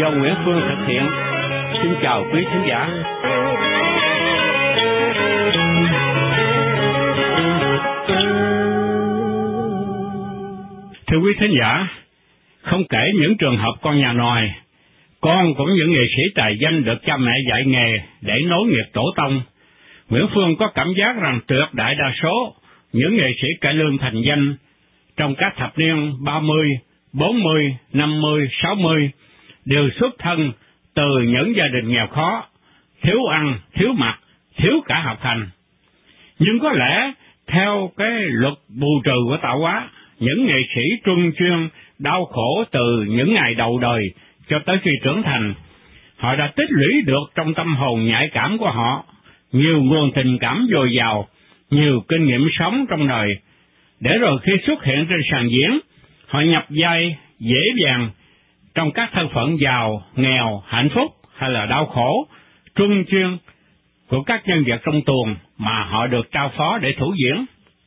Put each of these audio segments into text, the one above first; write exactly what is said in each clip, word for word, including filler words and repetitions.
do Nguyễn Phương thực hiện. Xin chào quý thính giả. Thưa quý thính giả, không kể những trường hợp con nhà nòi, con cũng những nghệ sĩ tài danh được cha mẹ dạy nghề để nối nghiệp tổ tông, Nguyễn Phương có cảm giác rằng tuyệt đại đa số những nghệ sĩ cải lương thành danh trong các thập niên ba mươi, bốn mươi, năm mươi, sáu mươi đều xuất thân từ những gia đình nghèo khó, thiếu ăn, thiếu mặc, thiếu cả học hành. Nhưng có lẽ theo cái luật bù trừ của tạo hóa, những nghệ sĩ truân chuyên đau khổ từ những ngày đầu đời cho tới khi trưởng thành, họ đã tích lũy được trong tâm hồn nhạy cảm của họ nhiều nguồn tình cảm dồi dào, nhiều kinh nghiệm sống trong đời, để rồi khi xuất hiện trên sàn diễn, họ nhập vai dễ dàng trong các thân phận giàu, nghèo, hạnh phúc hay là đau khổ, truân chuyên của các nhân vật trong tuồng mà họ được trao phó để thủ diễn.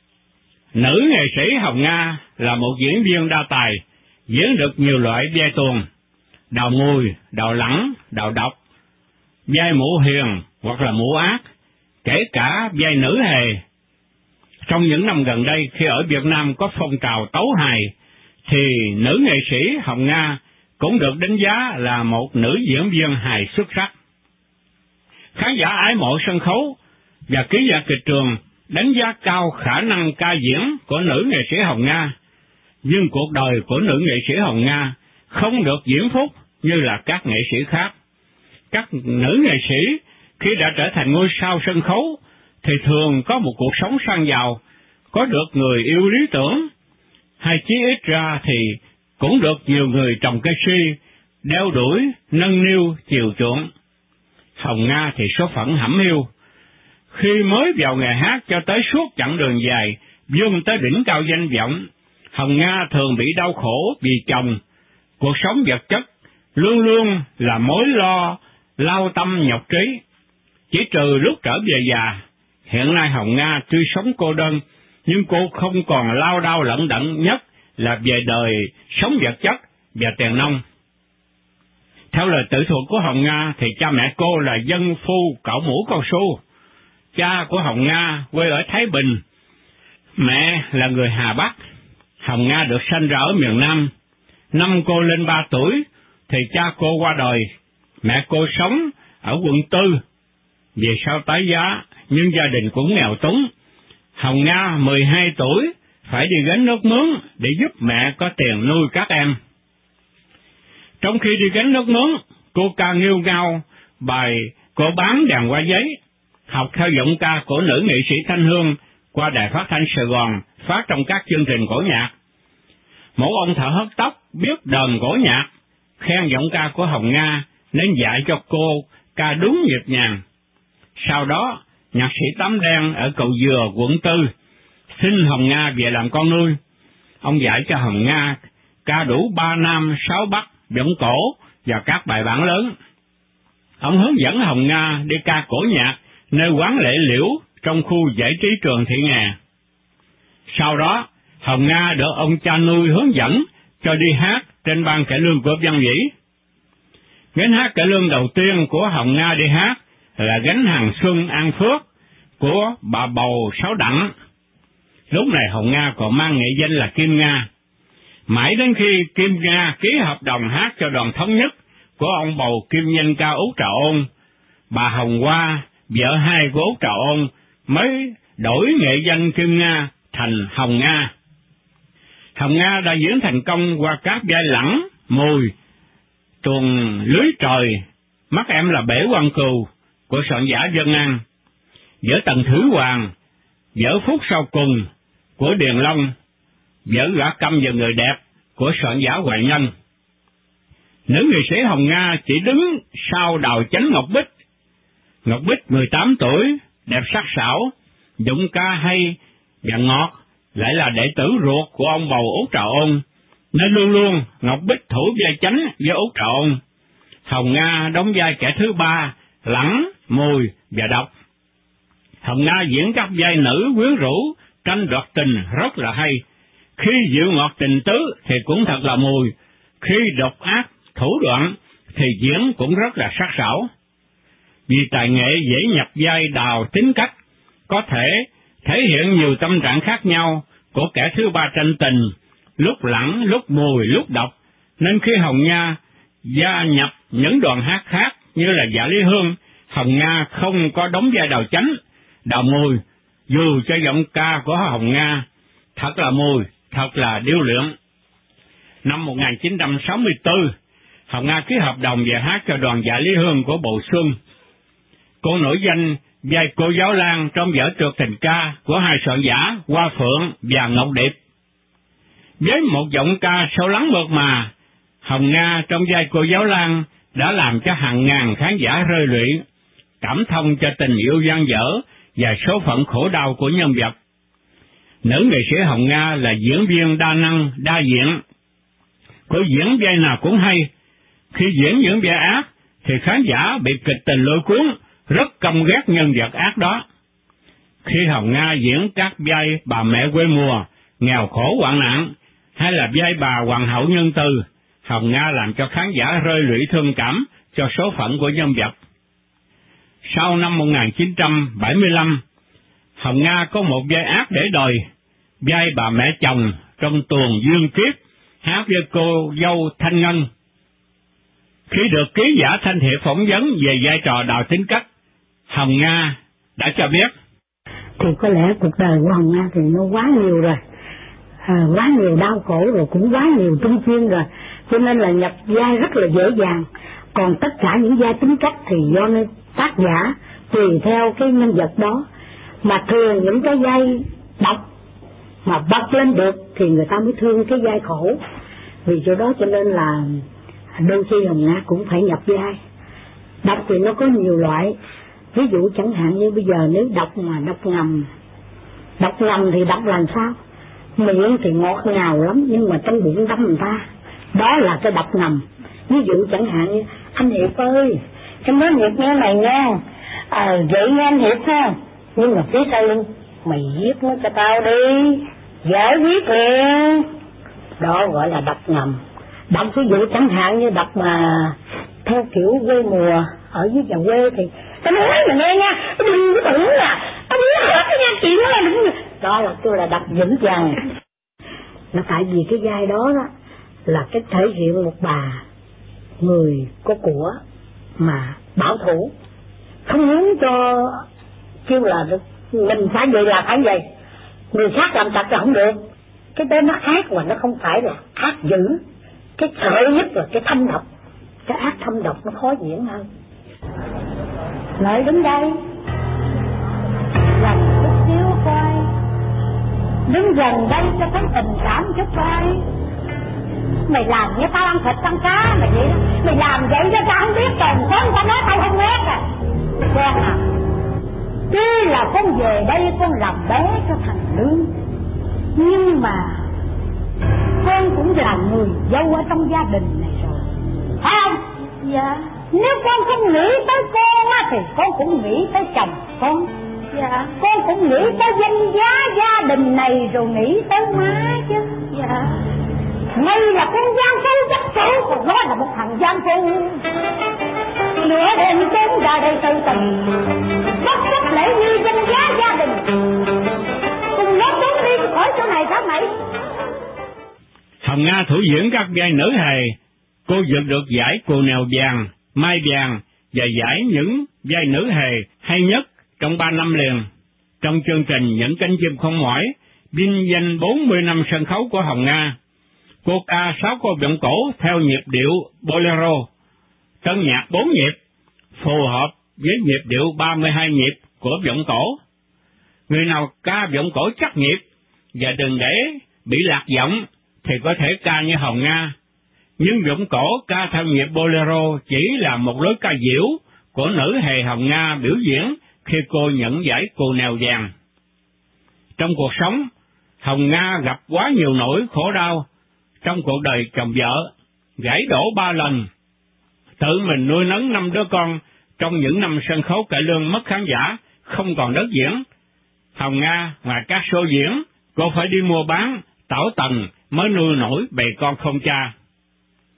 Nữ nghệ sĩ Hồng Nga là một diễn viên đa tài, diễn được nhiều loại vai tuồng, đào mùi, đào lẳng, đào độc, vai mụ hiền hoặc là mụ ác, kể cả vai nữ hề. Trong những năm gần đây, khi ở Việt Nam có phong trào tấu hài, thì nữ nghệ sĩ Hồng Nga cũng được đánh giá là một nữ diễn viên hài xuất sắc. Khán giả ái mộ sân khấu và ký giả kịch trường đánh giá cao khả năng ca diễn của nữ nghệ sĩ Hồng Nga, nhưng cuộc đời của nữ nghệ sĩ Hồng Nga không được diễm phúc như là các nghệ sĩ khác. Các nữ nghệ sĩ khi đã trở thành ngôi sao sân khấu thì thường có một cuộc sống sang giàu, có được người yêu lý tưởng, hay chí ít ra thì cũng được nhiều người trồng cây si, đeo đuổi, nâng niu, chiều chuộng. Hồng Nga thì số phận hẩm hiu. Khi mới vào nghề hát cho tới suốt chặng đường dài, vươn tới đỉnh cao danh vọng, Hồng Nga thường bị đau khổ vì chồng. Cuộc sống vật chất luôn luôn là mối lo, lao tâm nhọc trí. Chỉ trừ lúc trở về già, hiện nay Hồng Nga tuy sống cô đơn, nhưng cô không còn lao đao lận đận nhất là về đời sống vật chất và tiền nông. Theo lời tự thuật của Hồng Nga thì cha mẹ cô là dân phu cạo mũ cao su. Cha của Hồng Nga quê ở Thái Bình, mẹ là người Hà Bắc. Hồng Nga được sanh ra ở miền Nam. Năm cô lên ba tuổi thì cha cô qua đời. Mẹ cô sống ở quận Tư. Về sau tái giá, nhưng gia đình cũng nghèo túng. Hồng Nga mười hai tuổi phải đi gánh nước mướn để giúp mẹ có tiền nuôi các em. Trong khi đi gánh nước mướn, cô ca nghêu ngao bài Cô bán đàn hoa giấy, học theo giọng ca của nữ nghệ sĩ Thanh Hương qua đài phát thanh Sài Gòn phát trong các chương trình cổ nhạc. Một ông thợ hớt tóc biết đờn cổ nhạc, khen giọng ca của Hồng Nga nên dạy cho cô ca đúng nhịp nhàng. Sau đó, nhạc sĩ Tám Đen ở Cầu Dừa, quận Tư, xin Hồng Nga về làm con nuôi. Ông dạy cho Hồng Nga ca đủ ba nam sáu bắc, giọng cổ và các bài bản lớn. Ông hướng dẫn Hồng Nga đi ca cổ nhạc nơi quán Lễ Liễu trong khu giải trí Trường Thị Nghè. Sau đó, Hồng Nga được ông cha nuôi hướng dẫn cho đi hát trên ban cải lương của Văn Vĩ. Gánh hát cải lương đầu tiên của Hồng Nga đi hát là gánh Hàng Xuân An Phước của bà Bầu Sáu Đặng. Lúc này Hồng Nga còn mang nghệ danh là Kim Nga. Mãi đến khi Kim Nga ký hợp đồng hát cho đoàn Thống Nhất của ông bầu Kim Nhân Ca Út Trà Ôn, bà Hồng Hoa, vợ hai của Út Trà Ôn, mới đổi nghệ danh Kim Nga thành Hồng Nga. Hồng Nga đã diễn thành công qua các vai lẳng, mùi, tuồng lưới trời, Mắt Em Là Bể Quan Cừu của soạn giả Vân An, vở Tần Thủy Hoàng, vở Phút Sau Cùng của Điền Long, vở Gã Câm Và Người Đẹp của soạn giả Hoài Nhân. Nữ nghệ sĩ Hồng Nga chỉ đứng sau Đào Chánh Ngọc Bích. Ngọc Bích mười tám tuổi, đẹp sắc sảo, giọng ca hay và ngọt, lại là đệ tử ruột của ông bầu Út Trà Ôn, nên luôn luôn Ngọc Bích thủ vai chánh với Út Trà Ôn. Hồng Nga đóng vai kẻ thứ ba, lẳng, mùi và độc. Hồng Nga diễn các vai nữ quyến rũ, tranh đoạt tình rất là hay. Khi dịu ngọt tình tứ thì cũng thật là mùi, khi độc ác, thủ đoạn thì diễn cũng rất là sắc sảo. Vì tài nghệ dễ nhập vai đào tính cách, có thể thể hiện nhiều tâm trạng khác nhau của kẻ thứ ba tranh tình, lúc lẳng, lúc mùi, lúc độc, nên khi Hồng Nga gia nhập những đoàn hát khác như là Dạ Lý Hương, Hồng Nga không có đóng vai đào chánh, đào mùi, dù cho giọng ca của Hồng Nga thật là mùi, thật là điêu luyện. Năm một nghìn chín trăm sáu mươi tư, Hồng Nga ký hợp đồng về hát cho đoàn Dạ Lý Hương của Bộ Xuân. Cô nổi danh vai cô Giáo Lan trong vở Trượt Tình Ca của hai soạn giả Hoa Phượng và Ngọc Điệp. Với một giọng ca sâu lắng mượt mà, Hồng Nga trong vai cô Giáo Lan đã làm cho hàng ngàn khán giả rơi lụy, cảm thông cho tình yêu dang dở và số phận khổ đau của nhân vật. Nữ nghệ sĩ Hồng Nga là diễn viên đa năng, đa diện. Cô diễn vai nào cũng hay. Khi diễn những vai ác thì khán giả bị kịch tình lôi cuốn, rất căm ghét nhân vật ác đó. Khi Hồng Nga diễn các vai bà mẹ quê mùa, nghèo khổ hoạn nạn, hay là vai bà hoàng hậu nhân từ, Hồng Nga làm cho khán giả rơi lụy thương cảm cho số phận của nhân vật. Sau năm một nghìn chín trăm bảy mươi lăm, Hồng Nga có một vai ác để đời, vai bà mẹ chồng trong Tuồng Dương Kiếp, hát với cô dâu Thanh Ngân. Khi được ký giả Thanh Hiệp phỏng vấn về vai trò đào tính cách, Hồng Nga đã cho biết: thì có lẽ cuộc đời của Hồng Nga thì nó quá nhiều rồi, à, quá nhiều đau khổ rồi, cũng quá nhiều trung chuyên rồi, cho nên là nhập vai rất là dễ dàng. Còn tất cả những vai tính cách thì do tác giả tùy theo cái nhân vật đó, mà thường những cái vai độc mà bật lên được thì người ta mới thương cái vai khổ. Vì chỗ đó cho nên là đôi khi Hồng Nga cũng phải nhập vai. Độc thì nó có nhiều loại, ví dụ chẳng hạn như bây giờ nếu độc mà độc ngầm, độc ngầm thì độc làm sao? Miệng thì ngọt ngào lắm nhưng mà trong bụng đâm người ta, đó là cái độc ngầm. Ví dụ chẳng hạn như: anh Hiệp ơi, em nói Hiệp nghe mày nha, à, vậy nghe anh Hiệp ha, nhưng mà phía sau lưng: mày viết nó cho tao đi, dễ viết liền. Đó gọi là độc ngầm. Độc ví dụ chẳng hạn như độc mà theo kiểu quê mùa ở dưới nhà quê thì: tao nói mày nghe nha, đừng có tưởng là tao biết hết cái nha, chuyện đó là đúng. Đó là kêu là độc vững vàng. Là tại vì cái vai đó đó là cái thể hiện một bà người có của mà bảo thủ, không muốn cho kêu là mình phải vậy là phải vậy, người khác làm tật là không được. Cái đó nó ác mà nó không phải là ác dữ. Cái sợ nhất là cái thâm độc. Cái ác thâm độc nó khó diễn hơn. Lại đứng đây, dần chút xíu coi, đứng gần đây cho thấy tình cảm chút coi. Mày làm như tao ăn thịt ăn cá mày vậy đó. Mày làm vậy cho tao không biết, còn sớm tao nói tao không ghét à. Con à, tuy là con về đây con làm bé cho thằng Lương, nhưng mà con cũng là người dâu ở trong gia đình này rồi, phải không? Dạ. Nếu con không nghĩ tới con á thì con cũng nghĩ tới chồng con. Dạ. Con cũng nghĩ tới danh giá gia đình này rồi nghĩ tới má chứ. Dạ. Ngay là con gian phu chắc chắn, còn nó là một thằng gian phu. Nửa đêm trốn ra đây tư tình, bất chấp lễ như danh giá gia đình, cùng nó trốn đi khỏi chỗ này hả mày? Hồng Nga thủ diễn các vai nữ hề, cô vượt được giải Cù Nèo Vàng, Mai Vàng và giải những vai nữ hề hay nhất trong ba năm liền. Trong chương trình Những Cánh Chim Không Mỏi, vinh danh bốn mươi năm sân khấu của Hồng Nga, cô ca sáu cô vọng cổ theo nhịp điệu bolero, tân nhạc bốn nhịp, phù hợp với nhịp điệu ba mươi hai nhịp của vọng cổ. Người nào ca vọng cổ chắc nhịp và đừng để bị lạc giọng thì có thể ca như Hồng Nga, nhưng vọng cổ ca theo nhịp bolero chỉ là một lối ca diễu của nữ hề Hồng Nga biểu diễn khi cô nhận giải Cù Nèo Vàng. Trong cuộc sống, Hồng Nga gặp quá nhiều nỗi khổ đau. Trong cuộc đời chồng vợ, gãy đổ ba lần, tự mình nuôi nấng năm đứa con. Trong những năm sân khấu cải lương mất khán giả, không còn đất diễn, Hồng Nga ngoài các show diễn, cô phải đi mua bán, tảo tần mới nuôi nổi bầy con không cha.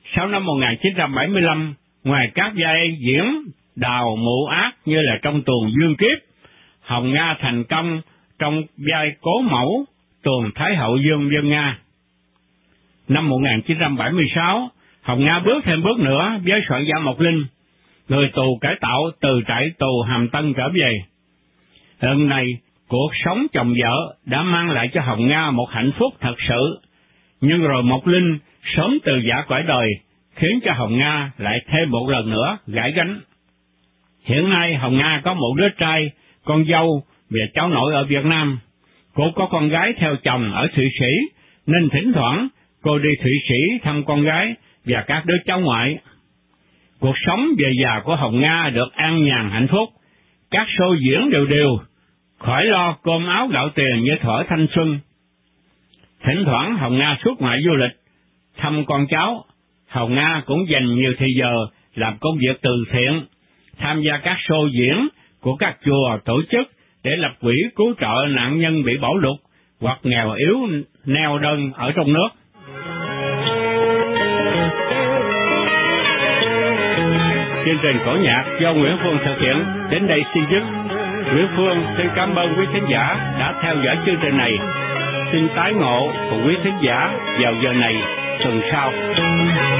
Sau năm một nghìn chín trăm bảy mươi lăm, ngoài các vai diễn đào mụ ác như là trong tuồng Dương Kiếp, Hồng Nga thành công trong vai Cố Mẫu, tuồng Thái hậu Dương Vân Nga. Năm một nghìn chín trăm bảy mươi sáu, Hồng Nga bước thêm bước nữa với soạn giả Mộc Linh, người tù cải tạo từ trại tù Hàm Tân trở về. Lần này, cuộc sống chồng vợ đã mang lại cho Hồng Nga một hạnh phúc thật sự, nhưng rồi Mộc Linh sớm từ giã cõi đời, khiến cho Hồng Nga lại thêm một lần nữa gãi gánh. Hiện nay Hồng Nga có một đứa trai, con dâu và cháu nội ở Việt Nam. Cô có con gái theo chồng ở Thụy Sĩ, nên thỉnh thoảng cô đi Thụy Sĩ thăm con gái và các đứa cháu ngoại. Cuộc sống về già của Hồng Nga được an nhàn hạnh phúc, các show diễn đều đều, khỏi lo cơm áo gạo tiền như thuở thanh xuân. Thỉnh thoảng Hồng Nga xuất ngoại du lịch, thăm con cháu. Hồng Nga cũng dành nhiều thời giờ làm công việc từ thiện, tham gia các show diễn của các chùa tổ chức để lập quỹ cứu trợ nạn nhân bị bão lụt hoặc nghèo yếu neo đơn ở trong nước. Chương trình cổ nhạc do Nguyễn Phương thực hiện đến đây xin dứt. Nguyễn Phương xin cảm ơn quý khán giả đã theo dõi chương trình này. Xin tái ngộ cùng quý khán giả vào giờ này tuần sau.